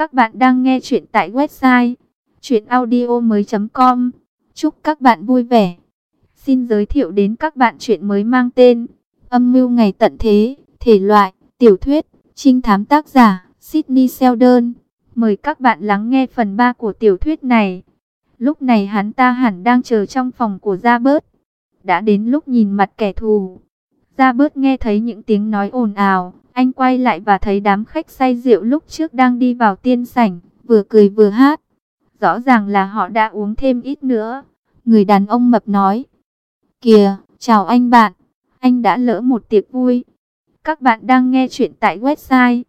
Các bạn đang nghe chuyện tại website chuyenaudio.com. Chúc các bạn vui vẻ. Xin giới thiệu đến các bạn chuyện mới mang tên Âm mưu ngày tận thế, thể loại tiểu thuyết, trinh thám, tác giả Sydney Sheldon. Mời các bạn lắng nghe phần 3 của tiểu thuyết này. Lúc này hắn ta hẳn đang chờ trong phòng của Robert. Đã đến lúc nhìn mặt kẻ thù. Robert nghe thấy những tiếng nói ồn ào. Anh quay lại và thấy đám khách say rượu lúc trước đang đi vào tiên sảnh, vừa cười vừa hát. Rõ ràng là họ đã uống thêm ít nữa. Người đàn ông mập nói: "Kìa, chào anh bạn, anh đã lỡ một tiệc vui." Các bạn đang nghe chuyện tại website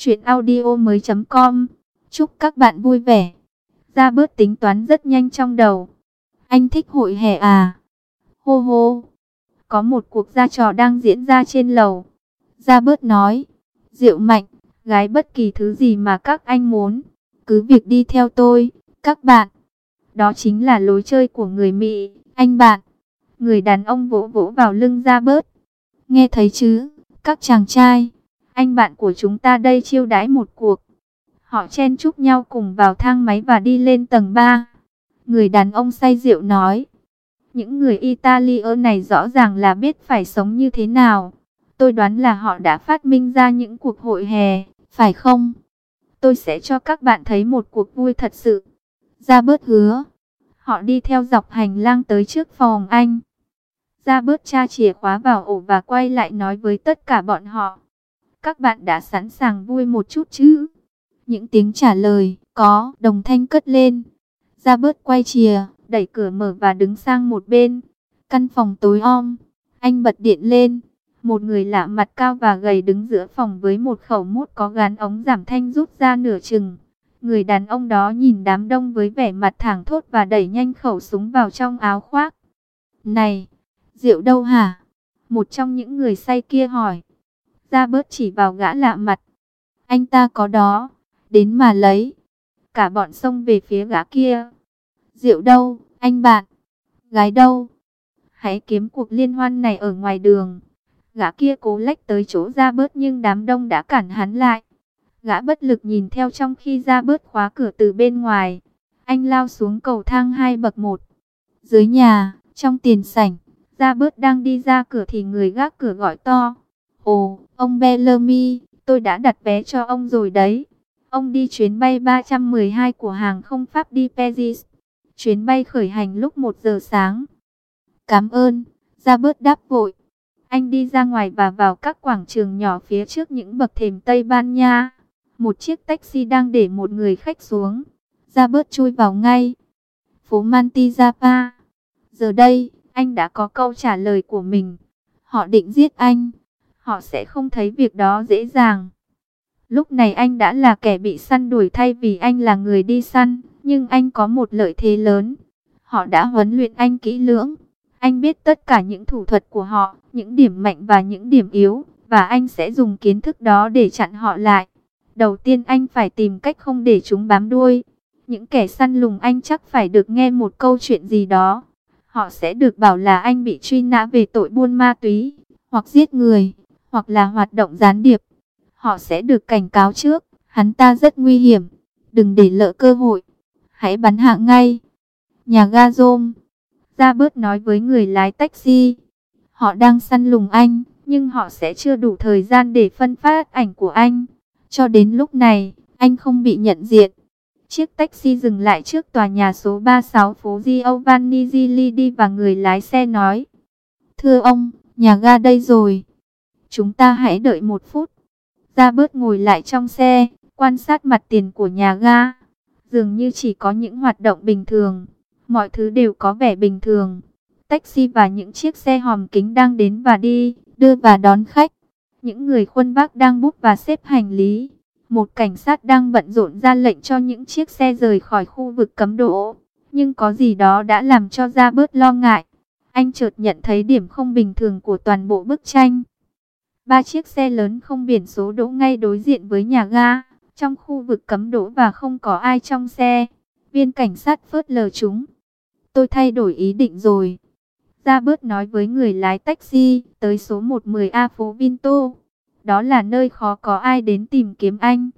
chuyenaudio.com. Chúc các bạn vui vẻ. Robert tính toán rất nhanh trong đầu. Anh thích hội hè à? Hô hô. Có một cuộc ra trò đang diễn ra trên lầu. Robert nói: "Rượu mạnh, gái, bất kỳ thứ gì mà các anh muốn, cứ việc đi theo tôi, các bạn. Đó chính là lối chơi của người Mỹ, anh bạn." Người đàn ông vỗ vỗ vào lưng Robert. "Nghe thấy chứ, các chàng trai, anh bạn của chúng ta đây chiêu đãi một cuộc." Họ chen chúc nhau cùng vào thang máy và đi lên tầng 3. Người đàn ông say rượu nói: "Những người Italy này rõ ràng là biết phải sống như thế nào. Tôi đoán là họ đã phát minh ra những cuộc hội hè, phải không? Tôi sẽ cho các bạn thấy một cuộc vui thật sự." Robert hứa. Họ đi theo dọc hành lang tới trước phòng anh. Robert tra chìa khóa vào ổ và quay lại nói với tất cả bọn họ: "Các bạn đã sẵn sàng vui một chút chứ?" Những tiếng trả lời có đồng thanh cất lên. Robert quay chìa, đẩy cửa mở và đứng sang một bên. Căn phòng tối om. Anh bật điện lên. Một người lạ mặt cao và gầy đứng giữa phòng với một khẩu mút có gắn ống giảm thanh rút ra nửa chừng. Người đàn ông đó nhìn đám đông với vẻ mặt thảng thốt và đẩy nhanh khẩu súng vào trong áo khoác. "Này, rượu đâu hả?" một trong những người say kia hỏi. Robert chỉ vào gã lạ mặt. "Anh ta có đó, đến mà lấy." Cả bọn xông về phía gã kia. "Rượu đâu, anh bạn? Gái đâu? Hãy kiếm cuộc liên hoan này ở ngoài đường." Gã kia cố lách tới chỗ Robert nhưng đám đông đã cản hắn lại. Gã bất lực nhìn theo trong khi Robert khóa cửa từ bên ngoài. Anh lao xuống cầu thang 2 bậc 1. Dưới nhà, trong tiền sảnh, Robert đang đi ra cửa thì người gác cửa gọi to: "Ồ, ông Bellamy, tôi đã đặt vé cho ông rồi đấy. Ông đi chuyến bay 312 của hàng không Pháp đi Paris. Chuyến bay khởi hành lúc 1 giờ sáng." "Cảm ơn." Robert đáp vội. Anh đi ra ngoài và vào các quảng trường nhỏ phía trước những bậc thềm Tây Ban Nha. Một chiếc taxi đang để một người khách xuống. Robert chui vào ngay. Phố Mantillapa. Giờ đây, anh đã có câu trả lời của mình. Họ định giết anh. Họ sẽ không thấy việc đó dễ dàng. Lúc này anh đã là kẻ bị săn đuổi thay vì anh là người đi săn. Nhưng anh có một lợi thế lớn. Họ đã huấn luyện anh kỹ lưỡng. Anh biết tất cả những thủ thuật của họ, những điểm mạnh và những điểm yếu, và anh sẽ dùng kiến thức đó để chặn họ lại. Đầu tiên anh phải tìm cách không để chúng bám đuôi. Những kẻ săn lùng anh chắc phải được nghe một câu chuyện gì đó. Họ sẽ được bảo là anh bị truy nã về tội buôn ma túy, hoặc giết người, hoặc là hoạt động gián điệp. Họ sẽ được cảnh cáo trước, hắn ta rất nguy hiểm, đừng để lỡ cơ hội. Hãy bắn hạ ngay. Nhà ga Rome. Robert nói với người lái taxi. Họ đang săn lùng anh, nhưng họ sẽ chưa đủ thời gian để phân phát ảnh của anh. Cho đến lúc này, anh không bị nhận diện. Chiếc taxi dừng lại trước tòa nhà số 36 phố Giovanni Gilidi và người lái xe nói: "Thưa ông, nhà ga đây rồi. Chúng ta hãy đợi 1 phút." Robert ngồi lại trong xe, quan sát mặt tiền của nhà ga. Dường như chỉ có những hoạt động bình thường. Mọi thứ đều có vẻ bình thường. Taxi và những chiếc xe hòm kính đang đến và đi, đưa và đón khách. Những người khuân vác đang búc và xếp hành lý. Một cảnh sát đang bận rộn ra lệnh cho những chiếc xe rời khỏi khu vực cấm đỗ. Nhưng có gì đó đã làm cho Robert lo ngại. Anh chợt nhận thấy điểm không bình thường của toàn bộ bức tranh. 3 chiếc xe lớn không biển số đỗ ngay đối diện với nhà ga, trong khu vực cấm đỗ và không có ai trong xe. Viên cảnh sát phớt lờ chúng. "Tôi thay đổi ý định rồi." Robert nói với người lái taxi, "Tới số 110A phố Vinto. Đó là nơi khó có ai đến tìm kiếm anh."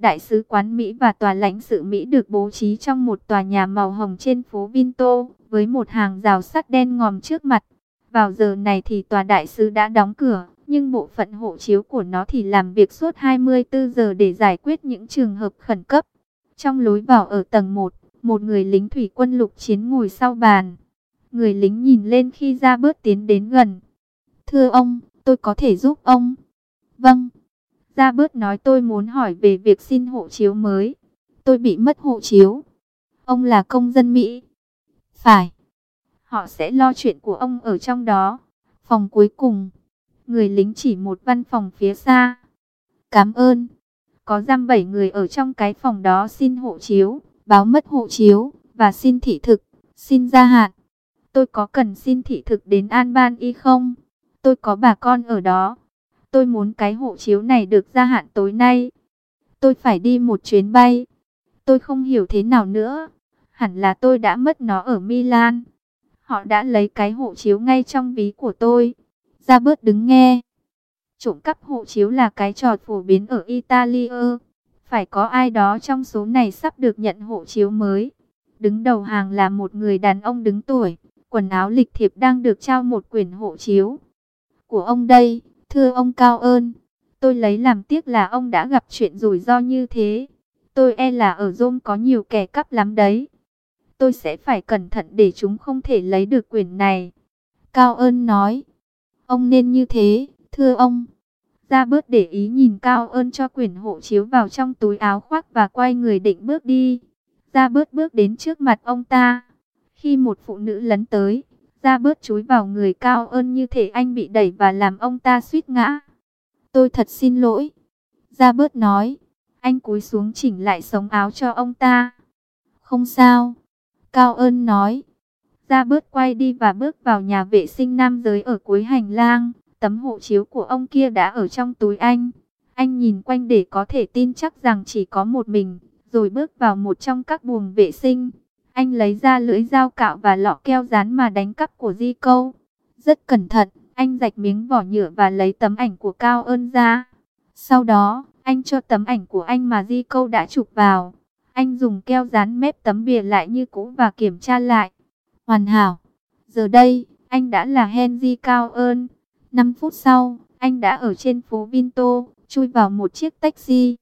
Đại sứ quán Mỹ và tòa lãnh sự Mỹ được bố trí trong một tòa nhà màu hồng trên phố Vinto, với một hàng rào sắt đen ngòm trước mặt. Vào giờ này thì tòa đại sứ đã đóng cửa, nhưng bộ phận hộ chiếu của nó thì làm việc suốt 24 giờ để giải quyết những trường hợp khẩn cấp. Trong lối vào ở tầng 1, một người lính thủy quân lục chiến ngồi sau bàn. Người lính nhìn lên khi Robert tiến đến gần. Thưa ông, tôi có thể giúp ông? Vâng. Robert nói, tôi muốn hỏi về việc xin hộ chiếu mới. Tôi bị mất hộ chiếu. Ông là công dân Mỹ? Phải. Họ sẽ lo chuyện của ông ở trong đó. Phòng cuối cùng. Người lính chỉ một văn phòng phía xa. Cảm ơn. Có giam 7 người ở trong cái phòng đó xin hộ chiếu, báo mất hộ chiếu, và xin thị thực, xin gia hạn. Tôi có cần xin thị thực đến Albany không? Tôi có bà con ở đó. Tôi muốn cái hộ chiếu này được gia hạn tối nay. Tôi phải đi một chuyến bay. Tôi không hiểu thế nào nữa. Hẳn là tôi đã mất nó ở Milan. Họ đã lấy cái hộ chiếu ngay trong ví của tôi. Robert đứng nghe. Trộm cắp hộ chiếu là cái trò phổ biến ở Italia. Phải có ai đó trong số này sắp được nhận hộ chiếu mới. Đứng đầu hàng là một người đàn ông đứng tuổi, quần áo lịch thiệp đang được trao một quyển hộ chiếu. Của ông đây, thưa ông Cao ơn. Tôi lấy làm tiếc là ông đã gặp chuyện rủi ro như thế. Tôi e là ở Rome có nhiều kẻ cắp lắm đấy. Tôi sẽ phải cẩn thận để chúng không thể lấy được quyển này. Cao ơn nói. Ông nên như thế, thưa ông. Robert để ý nhìn Cao ơn cho quyển hộ chiếu vào trong túi áo khoác và quay người định bước đi. Robert bước đến trước mặt ông ta. Khi một phụ nữ lấn tới, Robert chúi vào người Cao ơn như thể anh bị đẩy và làm ông ta suýt ngã. Tôi thật xin lỗi. Robert nói. Anh cúi xuống chỉnh lại sống áo cho ông ta. Không sao. Cao ơn nói. Robert quay đi và bước vào nhà vệ sinh nam giới ở cuối hành lang. Tấm hộ chiếu của ông kia đã ở trong túi anh. Anh nhìn quanh để có thể tin chắc rằng chỉ có một mình, rồi bước vào một trong các buồng vệ sinh. Anh lấy ra lưỡi dao cạo và lọ keo dán mà đánh cắp của Di Câu. Rất cẩn thận, anh rạch miếng vỏ nhựa và lấy tấm ảnh của Cao ơn ra. Sau đó, anh cho tấm ảnh của anh mà Di Câu đã chụp vào. Anh dùng keo dán mép tấm bìa lại như cũ và kiểm tra lại. Hoàn hảo. Giờ đây, anh đã là Henry Cao ơn. 5 phút sau, anh đã ở trên phố Vinto, chui vào một chiếc taxi.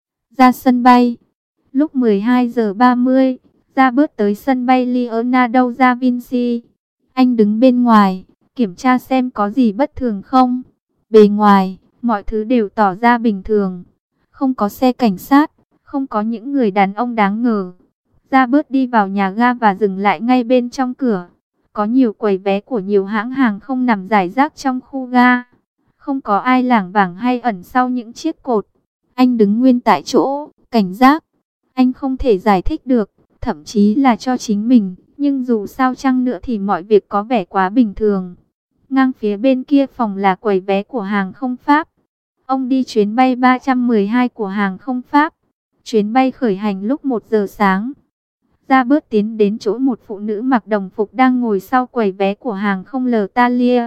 Ra sân bay. Lúc 12 giờ 30, Robert tới sân bay Leonardo da Vinci. Anh đứng bên ngoài, kiểm tra xem có gì bất thường không. Bề ngoài, mọi thứ đều tỏ ra bình thường. Không có xe cảnh sát, không có những người đàn ông đáng ngờ. Robert đi vào nhà ga và dừng lại ngay bên trong cửa. Có nhiều quầy vé của nhiều hãng hàng không nằm rải rác trong khu ga. Không có ai lảng vảng hay ẩn sau những chiếc cột. Anh đứng nguyên tại chỗ, cảnh giác. Anh không thể giải thích được, thậm chí là cho chính mình. Nhưng dù sao chăng nữa thì mọi việc có vẻ quá bình thường. Ngang phía bên kia phòng là quầy vé của hàng không Pháp. Ông đi chuyến bay 312 của hàng không Pháp. Chuyến bay khởi hành lúc 1 giờ sáng. Robert tiến đến chỗ một phụ nữ mặc đồng phục đang ngồi sau quầy vé của hàng không L'Italia.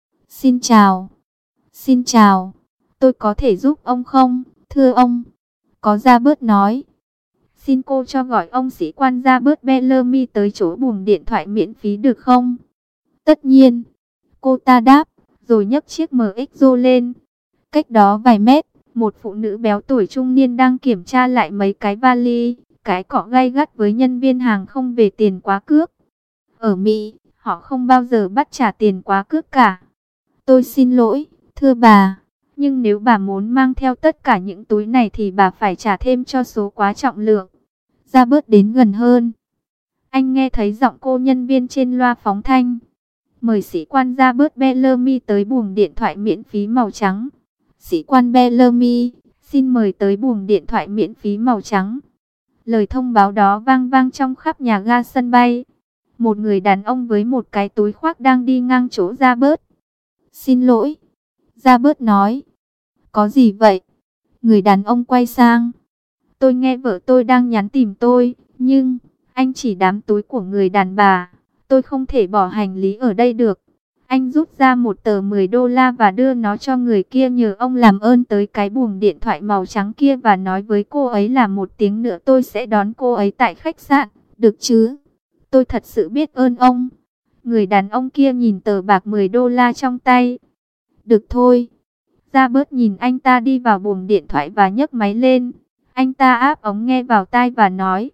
Xin chào. Xin chào. Tôi có thể giúp ông không, thưa ông? Có, Robert nói. Xin cô cho gọi ông sĩ quan Robert Bellamy tới chỗ buồng điện thoại miễn phí được không? Tất nhiên. Cô ta đáp, rồi nhấc chiếc MXO lên. Cách đó vài mét, một phụ nữ béo tuổi trung niên đang kiểm tra lại mấy cái vali. Cái cọ gay gắt với nhân viên hàng không về tiền quá cước. Ở Mỹ, họ không bao giờ bắt trả tiền quá cước cả. Tôi xin lỗi, thưa bà. Nhưng nếu bà muốn mang theo tất cả những túi này thì bà phải trả thêm cho số quá trọng lượng. Robert đến gần hơn. Anh nghe thấy giọng cô nhân viên trên loa phóng thanh. Mời sĩ quan Robert Bellamy tới buồng điện thoại miễn phí màu trắng. Sĩ quan Bellamy, xin mời tới buồng điện thoại miễn phí màu trắng. Lời thông báo đó vang vang trong khắp nhà ga sân bay. Một người đàn ông với một cái túi khoác đang đi ngang chỗ Robert. Xin lỗi. Robert nói. Có gì vậy? Người đàn ông quay sang. Tôi nghe vợ tôi đang nhắn tìm tôi, nhưng anh chỉ đám túi của người đàn bà. Tôi không thể bỏ hành lý ở đây được. Anh rút ra một tờ 10 đô la và đưa nó cho người kia, nhờ ông làm ơn tới cái buồng điện thoại màu trắng kia và nói với cô ấy là một tiếng nữa tôi sẽ đón cô ấy tại khách sạn, được chứ? Tôi thật sự biết ơn ông. Người đàn ông kia nhìn tờ bạc 10 đô la trong tay. Được thôi. Robert nhìn anh ta đi vào buồng điện thoại và nhấc máy lên. Anh ta áp ống nghe vào tai và nói: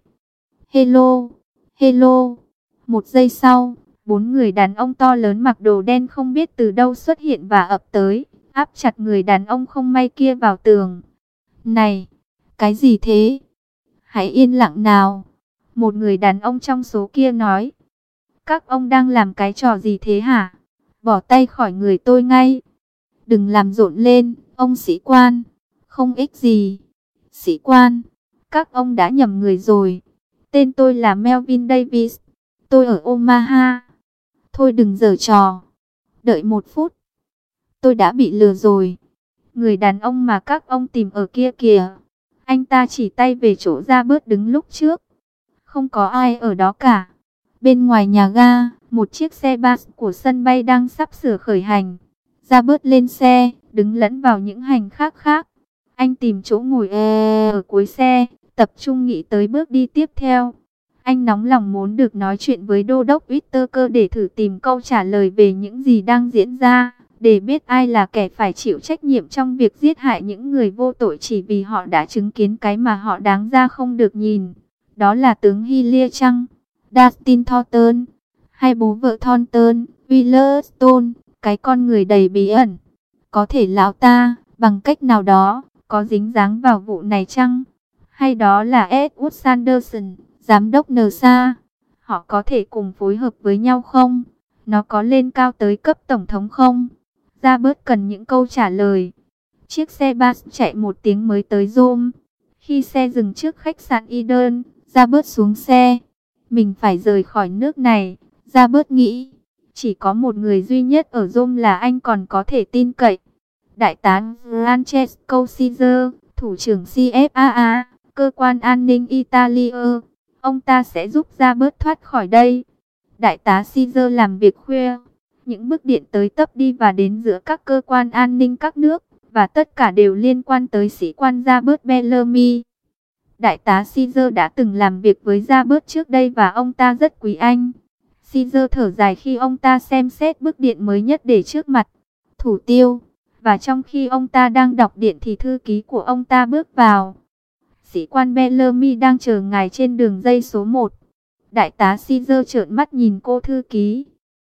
Hello, hello. Một giây sau, 4 người đàn ông to lớn mặc đồ đen không biết từ đâu xuất hiện và ập tới, áp chặt người đàn ông không may kia vào tường. Này, cái gì thế? Hãy yên lặng nào. Một người đàn ông trong số kia nói. Các ông đang làm cái trò gì thế hả? Bỏ tay khỏi người tôi ngay. Đừng làm rộn lên, ông sĩ quan. Không ích gì. Sĩ quan, các ông đã nhầm người rồi. Tên tôi là Melvin Davis. Tôi ở Omaha. Thôi đừng giở trò. Đợi một phút. Tôi đã bị lừa rồi. Người đàn ông mà các ông tìm ở kia kìa. Anh ta chỉ tay về chỗ Robert đứng lúc trước. Không có ai ở đó cả. Bên ngoài nhà ga, một chiếc xe bus của sân bay đang sắp sửa khởi hành. Robert lên xe, đứng lẫn vào những hành khách khác. Anh tìm chỗ ngồi ở cuối xe, tập trung nghĩ tới bước đi tiếp theo. Anh nóng lòng muốn được nói chuyện với Đô đốc Whittaker để thử tìm câu trả lời về những gì đang diễn ra, để biết ai là kẻ phải chịu trách nhiệm trong việc giết hại những người vô tội chỉ vì họ đã chứng kiến cái mà họ đáng ra không được nhìn. Đó là tướng Hillier chăng? Dustin Thornton, hay bố vợ Thornton, Williston, cái con người đầy bí ẩn. Có thể lão ta, bằng cách nào đó, có dính dáng vào vụ này chăng? Hay đó là Edward Sanderson, giám đốc NASA? Họ có thể cùng phối hợp với nhau không? Nó có lên cao tới cấp tổng thống không? Robert cần những câu trả lời. Chiếc xe bus chạy một tiếng mới tới Rome. Khi xe dừng trước khách sạn Eden, Robert xuống xe. Mình phải rời khỏi nước này, Robert nghĩ. Chỉ có một người duy nhất ở Rome là anh còn có thể tin cậy. Đại tá Francesco Caesar, thủ trưởng CFAA, cơ quan an ninh Italia. Ông ta sẽ giúp Robert thoát khỏi đây. Đại tá Caesar làm việc khuya. Những bức điện tới tấp đi và đến giữa các cơ quan an ninh các nước, và tất cả đều liên quan tới sĩ quan Robert Bellamy. Đại tá Caesar đã từng làm việc với Robert trước đây và ông ta rất quý anh. Caesar thở dài khi ông ta xem xét bức điện mới nhất để trước mặt. Thủ tiêu. Và trong khi ông ta đang đọc điện thì thư ký của ông ta bước vào. Sĩ quan Bellamy đang chờ ngài trên đường dây số 1. Đại tá Caesar trợn mắt nhìn cô thư ký.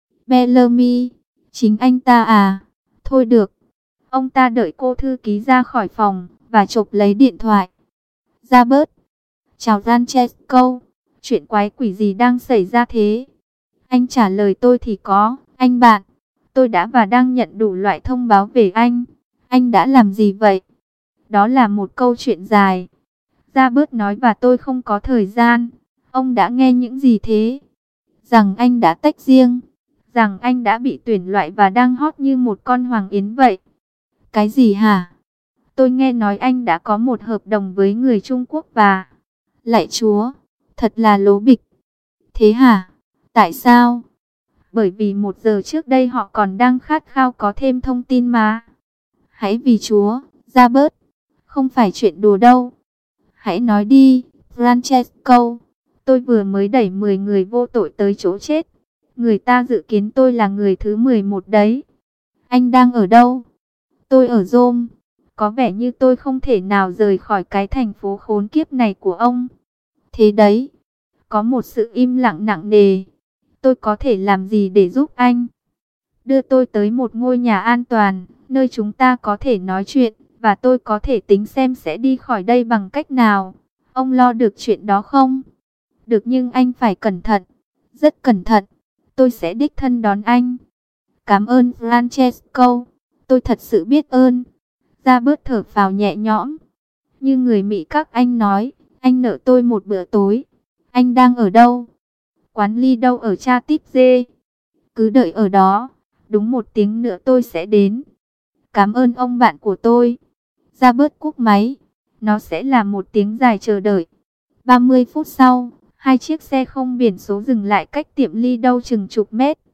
Bellamy, chính anh ta à? Thôi được. Ông ta đợi cô thư ký ra khỏi phòng và chộp lấy điện thoại. Robert. Chào Francesco. Chuyện quái quỷ gì đang xảy ra thế? Anh trả lời tôi thì có, anh bạn. Tôi đã và đang nhận đủ loại thông báo về anh. Anh đã làm gì vậy? Đó là một câu chuyện dài. Robert nói và tôi không có thời gian. Ông đã nghe những gì thế? Rằng anh đã tách riêng. Rằng anh đã bị tuyển loại và đang hót như một con hoàng yến vậy. Cái gì hả? Tôi nghe nói anh đã có một hợp đồng với người Trung Quốc và... Lạy Chúa, thật là lố bịch. Thế hả? Tại sao? Bởi vì 1 giờ trước đây họ còn đang khát khao có thêm thông tin mà. Hãy vì Chúa, Robert. Không phải chuyện đùa đâu. Hãy nói đi, Francesco. Tôi vừa mới đẩy 10 người vô tội tới chỗ chết. Người ta dự kiến tôi là người thứ 11 đấy. Anh đang ở đâu? Tôi ở Rome. Có vẻ như tôi không thể nào rời khỏi cái thành phố khốn kiếp này của ông. Thế đấy. Có một sự im lặng nặng nề. Tôi có thể làm gì để giúp anh? Đưa tôi tới một ngôi nhà an toàn, nơi chúng ta có thể nói chuyện, và tôi có thể tính xem sẽ đi khỏi đây bằng cách nào. Ông lo được chuyện đó không? Được, nhưng anh phải cẩn thận. Rất cẩn thận. Tôi sẽ đích thân đón anh. Cảm ơn Francesco. Tôi thật sự biết ơn. Robert thở phào nhẹ nhõm. Như người Mỹ các anh nói, anh nợ tôi một bữa tối. Anh đang ở đâu? Quán ly đâu ở Cha Típ Dê. Cứ đợi ở đó. Đúng 1 tiếng nữa tôi sẽ đến. Cảm ơn ông bạn của tôi. Robert cúp máy. Nó sẽ là một tiếng dài chờ đợi. 30 phút sau, 2 chiếc xe không biển số dừng lại cách tiệm ly đâu chừng chục mét.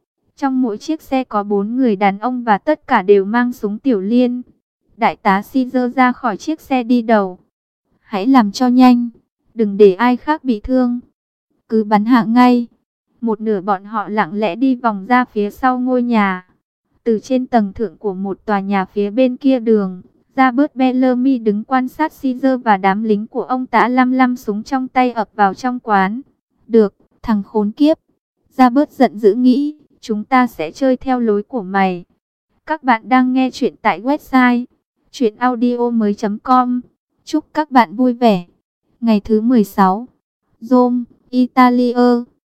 Trong mỗi chiếc xe có 4 người đàn ông và tất cả đều mang súng tiểu liên. Đại tá Caesar ra khỏi chiếc xe đi đầu. Hãy làm cho nhanh, đừng để ai khác bị thương. Cứ bắn hạ ngay. Một nửa bọn họ lặng lẽ đi vòng ra phía sau ngôi nhà. Từ trên tầng thượng của một tòa nhà phía bên kia đường, Robert Bellamy đứng quan sát Caesar và đám lính của ông ta lăm súng trong tay ập vào trong quán. Được, thằng khốn kiếp. Robert giận dữ nghĩ, chúng ta sẽ chơi theo lối của mày. Các bạn đang nghe chuyện tại website chuyenaudio.com. Chúc các bạn vui vẻ. Ngày thứ 16, Rome, Italia.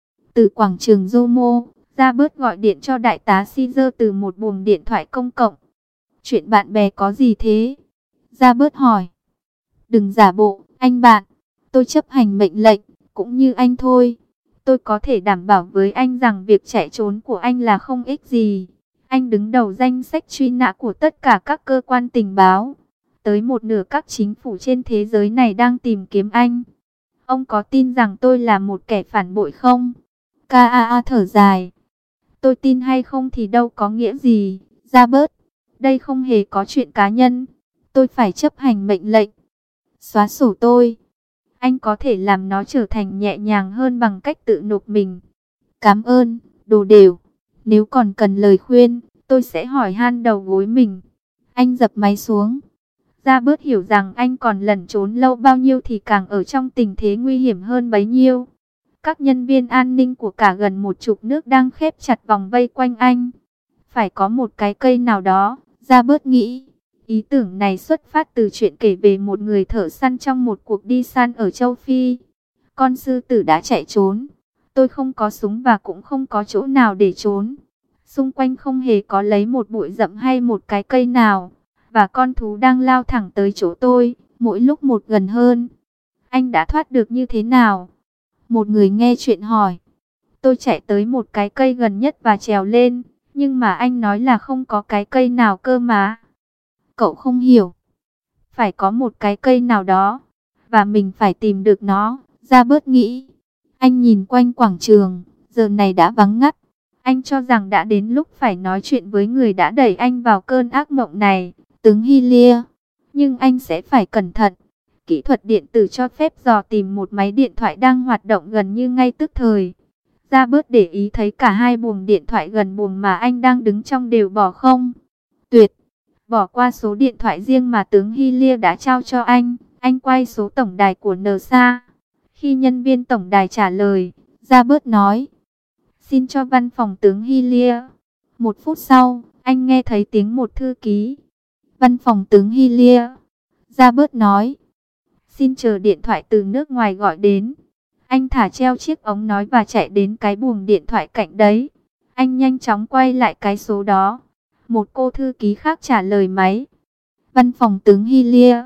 Từ quảng trường Duomo, Robert gọi điện cho đại tá Caesar từ một buồng điện thoại công cộng. Chuyện bạn bè có gì thế? Robert hỏi. Đừng giả bộ, anh bạn. Tôi chấp hành mệnh lệnh, cũng như anh thôi. Tôi có thể đảm bảo với anh rằng việc chạy trốn của anh là không ích gì. Anh đứng đầu danh sách truy nã của tất cả các cơ quan tình báo. Tới một nửa các chính phủ trên thế giới này đang tìm kiếm anh. Ông có tin rằng tôi là một kẻ phản bội không? K.A.A. thở dài. Tôi tin hay không thì đâu có nghĩa gì, Robert. Đây không hề có chuyện cá nhân. Tôi phải chấp hành mệnh lệnh. Xóa sổ tôi. Anh có thể làm nó trở thành nhẹ nhàng hơn bằng cách tự nộp mình. Cảm ơn, đồ đều. Nếu còn cần lời khuyên, tôi sẽ hỏi han đầu gối mình. Anh dập máy xuống. Robert hiểu rằng anh còn lẩn trốn lâu bao nhiêu thì càng ở trong tình thế nguy hiểm hơn bấy nhiêu. Các nhân viên an ninh của cả gần 10 nước đang khép chặt vòng vây quanh anh. Phải có một cái cây nào đó, Robert nghĩ. Ý tưởng này xuất phát từ chuyện kể về một người thợ săn trong một cuộc đi săn ở châu Phi. Con sư tử đã chạy trốn. Tôi không có súng và cũng không có chỗ nào để trốn. Xung quanh không hề có lấy một bụi rậm hay một cái cây nào. Và con thú đang lao thẳng tới chỗ tôi, mỗi lúc một gần hơn. Anh đã thoát được như thế nào? Một người nghe chuyện hỏi. Tôi chạy tới một cái cây gần nhất và trèo lên. Nhưng mà anh nói là không có cái cây nào cơ mà. Cậu không hiểu. Phải có một cái cây nào đó. Và mình phải tìm được nó. Robert nghĩ. Anh nhìn quanh quảng trường. Giờ này đã vắng ngắt. Anh cho rằng đã đến lúc phải nói chuyện với người đã đẩy anh vào cơn ác mộng này. Tướng Hillier. Nhưng anh sẽ phải cẩn thận. Kỹ thuật điện tử cho phép dò tìm một máy điện thoại đang hoạt động gần như ngay tức thời. Robert để ý thấy cả hai buồng điện thoại gần buồng mà anh đang đứng trong đều bỏ không. Tuyệt. Bỏ qua số điện thoại riêng mà tướng Hillier đã trao cho anh quay số tổng đài của NSA. Khi nhân viên tổng đài trả lời, Robert nói. Xin cho văn phòng tướng Hillier. 1 phút sau, anh nghe thấy tiếng một thư ký. Văn phòng tướng Hillier. Robert nói. Xin chờ điện thoại từ nước ngoài gọi đến. Anh thả treo chiếc ống nói và chạy đến cái buồng điện thoại cạnh đấy. Anh nhanh chóng quay lại cái số đó. Một cô thư ký khác trả lời máy. Văn phòng tướng Hillier.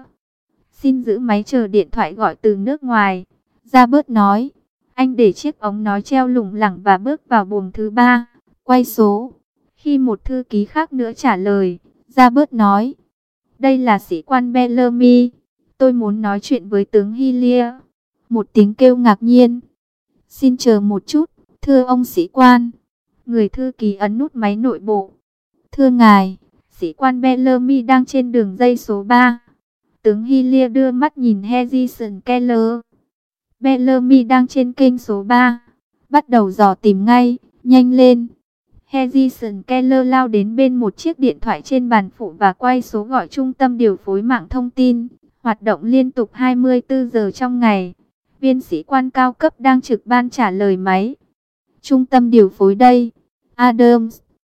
Xin giữ máy chờ điện thoại gọi từ nước ngoài. Robert nói. Anh để chiếc ống nói treo lủng lẳng và bước vào buồng thứ 3. Quay số. Khi một thư ký khác nữa trả lời, Robert nói. Đây là sĩ quan Bellamy. Tôi muốn nói chuyện với tướng Hillier. Một tiếng kêu ngạc nhiên. Xin chờ một chút, thưa ông sĩ quan. Người thư ký ấn nút máy nội bộ. Thưa ngài, sĩ quan Bellamy đang trên đường dây số 3. Tướng Hillier đưa mắt nhìn Harrison Keller. Bellamy đang trên kênh số 3. Bắt đầu dò tìm ngay, nhanh lên. Harrison Keller lao đến bên một chiếc điện thoại trên bàn phụ và quay số gọi trung tâm điều phối mạng thông tin. Hoạt động liên tục 24 giờ trong ngày. Viên sĩ quan cao cấp đang trực ban trả lời máy. Trung tâm điều phối đây. Adams.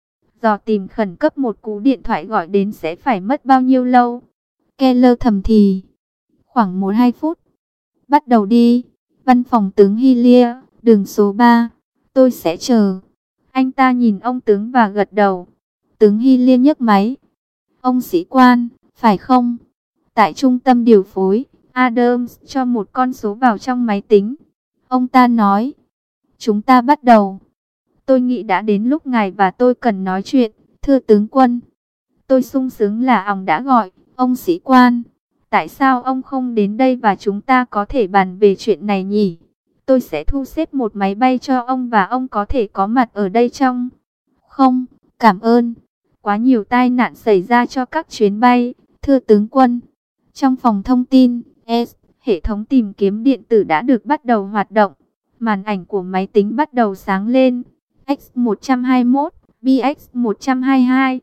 Dò tìm khẩn cấp một cú điện thoại gọi đến sẽ phải mất bao nhiêu lâu? Keller thầm thì. Khoảng 1-2 phút. Bắt đầu đi. Văn phòng tướng Hillier, đường số 3. Tôi sẽ chờ. Anh ta nhìn ông tướng và gật đầu. Tướng Hillier nhấc máy. Ông sĩ quan, phải không? Tại trung tâm điều phối, Adams cho một con số vào trong máy tính. Ông ta nói. Chúng ta bắt đầu. Tôi nghĩ đã đến lúc ngài và tôi cần nói chuyện, thưa tướng quân. Tôi sung sướng là ông đã gọi, ông sĩ quan. Tại sao ông không đến đây và chúng ta có thể bàn về chuyện này nhỉ? Tôi sẽ thu xếp một máy bay cho ông và ông có thể có mặt ở đây trong Không, cảm ơn. Quá nhiều tai nạn xảy ra cho các chuyến bay, thưa tướng quân. Trong phòng thông tin, hệ thống tìm kiếm điện tử đã được bắt đầu hoạt động. Màn ảnh của máy tính bắt đầu sáng lên. X121, BX122,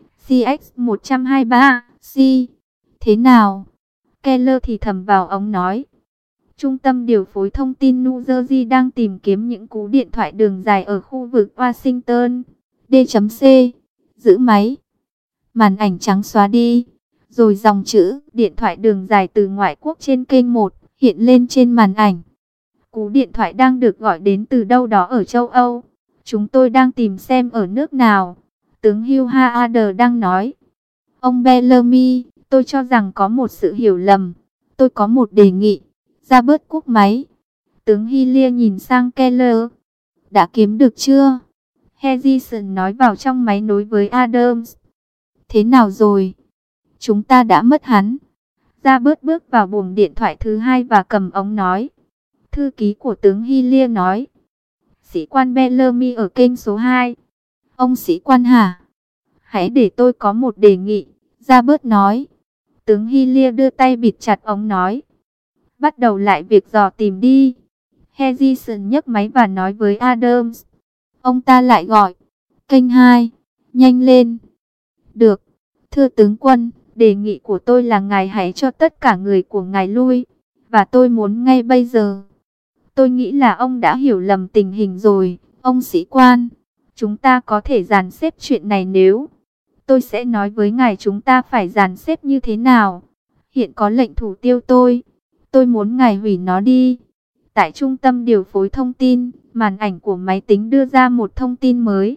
CX123, C. Thế nào? Keller thì thầm vào ống nói. Trung tâm điều phối thông tin New Jersey đang tìm kiếm những cú điện thoại đường dài ở khu vực Washington. D.C. Giữ máy. Màn ảnh trắng xóa đi. Rồi dòng chữ điện thoại đường dài từ ngoại quốc trên kênh 1 hiện lên trên màn ảnh. Cú điện thoại đang được gọi đến từ đâu đó ở châu Âu. Chúng tôi đang tìm xem ở nước nào. Tướng Hugh Haarder đang nói. Ông Bellamy, tôi cho rằng có một sự hiểu lầm. Tôi có một đề nghị. Ra bớt cúp máy. Tướng Hillier nhìn sang Keller. Đã kiếm được chưa? Harrison nói vào trong máy nối với Adams. Thế nào rồi? Chúng ta đã mất hắn. Ra bớt bước vào buồng điện thoại thứ hai và cầm ống nói. Thư ký của tướng Hillier nói. Sĩ quan Bellamy ở kênh số 2. Ông sĩ quan hả? Hãy để tôi có một đề nghị. Ra bớt nói. Tướng Hillier đưa tay bịt chặt ống nói. Bắt đầu lại việc dò tìm đi. Harrison nhấc máy và nói với Adams. Ông ta lại gọi. Kênh 2. Nhanh lên. Được. Thưa tướng quân, đề nghị của tôi là ngài hãy cho tất cả người của ngài lui. Và tôi muốn ngay bây giờ. Tôi nghĩ là ông đã hiểu lầm tình hình rồi, ông sĩ quan. Chúng ta có thể dàn xếp chuyện này nếu. Tôi sẽ nói với ngài chúng ta phải dàn xếp như thế nào. Hiện có lệnh thủ tiêu tôi. Tôi muốn ngài hủy nó đi. Tại trung tâm điều phối thông tin, màn ảnh của máy tính đưa ra một thông tin mới.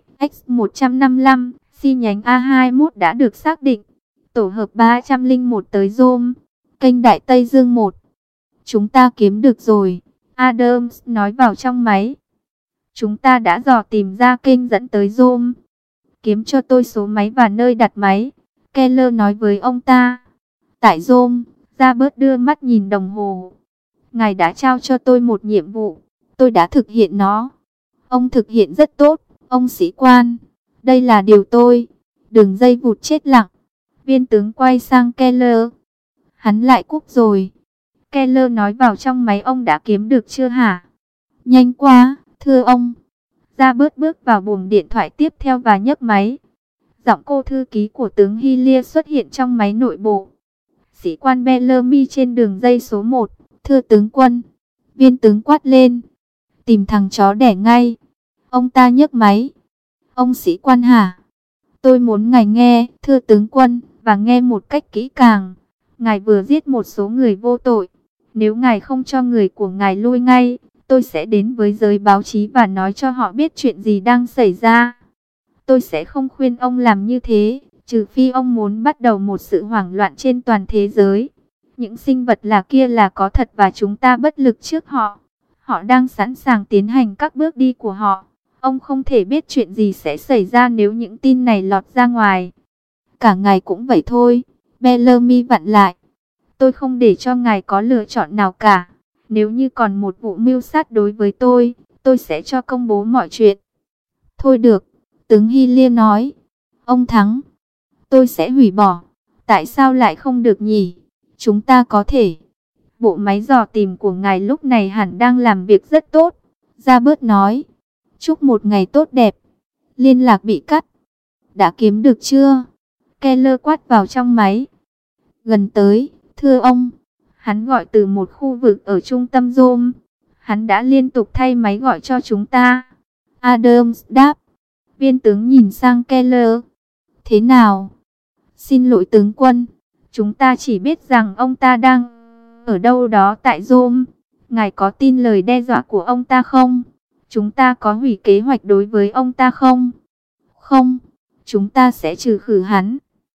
X155, chi nhánh A21 đã được xác định. Tổ hợp 301 tới Rome, kênh Đại Tây Dương 1. Chúng ta kiếm được rồi, Adams nói vào trong máy. Chúng ta đã dò tìm ra kênh dẫn tới Rome. Kiếm cho tôi số máy và nơi đặt máy, Keller nói với ông ta. Tại Rome, Robert đưa mắt nhìn đồng hồ. Ngài đã trao cho tôi một nhiệm vụ, tôi đã thực hiện nó. Ông thực hiện rất tốt, ông sĩ quan. Đây là điều tôi. Đường dây vụt chết lặng. Viên tướng quay sang Keller. Hắn lại cúp rồi. Keller nói vào trong máy. Ông đã kiếm được chưa hả? Nhanh quá, thưa ông. Robert bước vào buồng điện thoại tiếp theo và nhấc máy. Giọng cô thư ký của tướng Hillier xuất hiện trong máy nội bộ. Sĩ quan Bellamy trên đường dây số 1. Thưa tướng quân. Viên tướng quát lên. Tìm thằng chó đẻ ngay. Ông ta nhấc máy. Ông sĩ quan hả? Tôi muốn ngài nghe, thưa tướng quân, và nghe một cách kỹ càng. Ngài vừa giết một số người vô tội. Nếu ngài không cho người của ngài lui ngay, tôi sẽ đến với giới báo chí và nói cho họ biết chuyện gì đang xảy ra. Tôi sẽ không khuyên ông làm như thế, trừ phi ông muốn bắt đầu một sự hoảng loạn trên toàn thế giới. Những sinh vật là kia là có thật và chúng ta bất lực trước họ. Họ đang sẵn sàng tiến hành các bước đi của họ. Ông không thể biết chuyện gì sẽ xảy ra nếu những tin này lọt ra ngoài. Cả ngài cũng vậy thôi, Bellamy vặn lại. Tôi không để cho ngài có lựa chọn nào cả. Nếu như còn một vụ mưu sát đối với tôi sẽ cho công bố mọi chuyện. Thôi được, tướng Hillier nói. Ông thắng. Tôi sẽ hủy bỏ. Tại sao lại không được nhỉ? Chúng ta có thể. Bộ máy dò tìm của ngài lúc này hẳn đang làm việc rất tốt. Robert nói. Chúc một ngày tốt đẹp. Liên lạc bị cắt. Đã kiếm được chưa? Keller quát vào trong máy. Gần tới, thưa ông. Hắn gọi từ một khu vực ở trung tâm Rome. Hắn đã liên tục thay máy gọi cho chúng ta. Adams đáp. Viên tướng nhìn sang Keller. Thế nào? Xin lỗi tướng quân. Chúng ta chỉ biết rằng ông ta đang ở đâu đó tại Rome. Ngài có tin lời đe dọa của ông ta không? Chúng ta có hủy kế hoạch đối với ông ta không? Không, chúng ta sẽ trừ khử hắn.